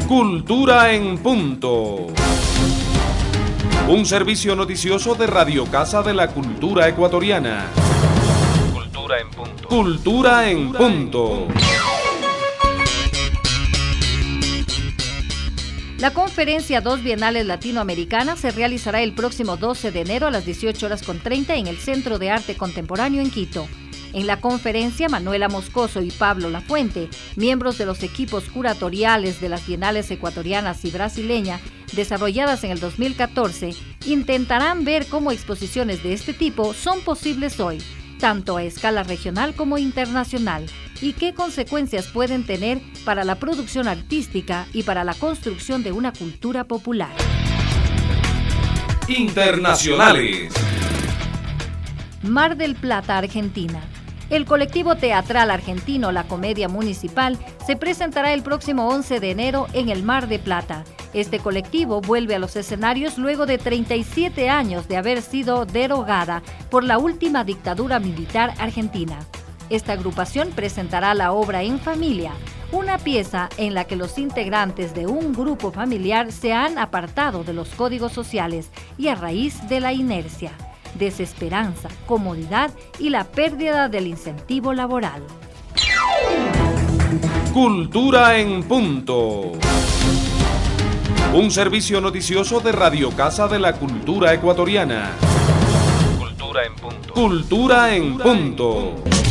Cultura en Punto. Un servicio noticioso de Radio Casa de la Cultura Ecuatoriana. Cultura en Punto. Cultura en Punto. La conferencia 2 Bienales Latinoamericanas se realizará el próximo 12 de enero a las 18:30 en el Centro de Arte Contemporáneo en Quito. En la conferencia, Manuela Moscoso y Pablo Lafuente, miembros de los equipos curatoriales de las Bienales ecuatorianas y brasileña, desarrolladas en el 2014, intentarán ver cómo exposiciones de este tipo son posibles hoy, tanto a escala regional como internacional, y qué consecuencias pueden tener para la producción artística y para la construcción de una cultura popular. Internacionales. Mar del Plata, Argentina. El colectivo teatral argentino La Comedia Municipal se presentará el próximo 11 de enero en el Mar de Plata. Este colectivo vuelve a los escenarios luego de 37 años de haber sido derogada por la última dictadura militar argentina. Esta agrupación presentará la obra En Familia, una pieza en la que los integrantes de un grupo familiar se han apartado de los códigos sociales y a raíz de la inercia, desesperanza, comodidad y la pérdida del incentivo laboral. Cultura en Punto. Un servicio noticioso de Radio Casa de la Cultura Ecuatoriana. Cultura en Punto. Cultura en Punto.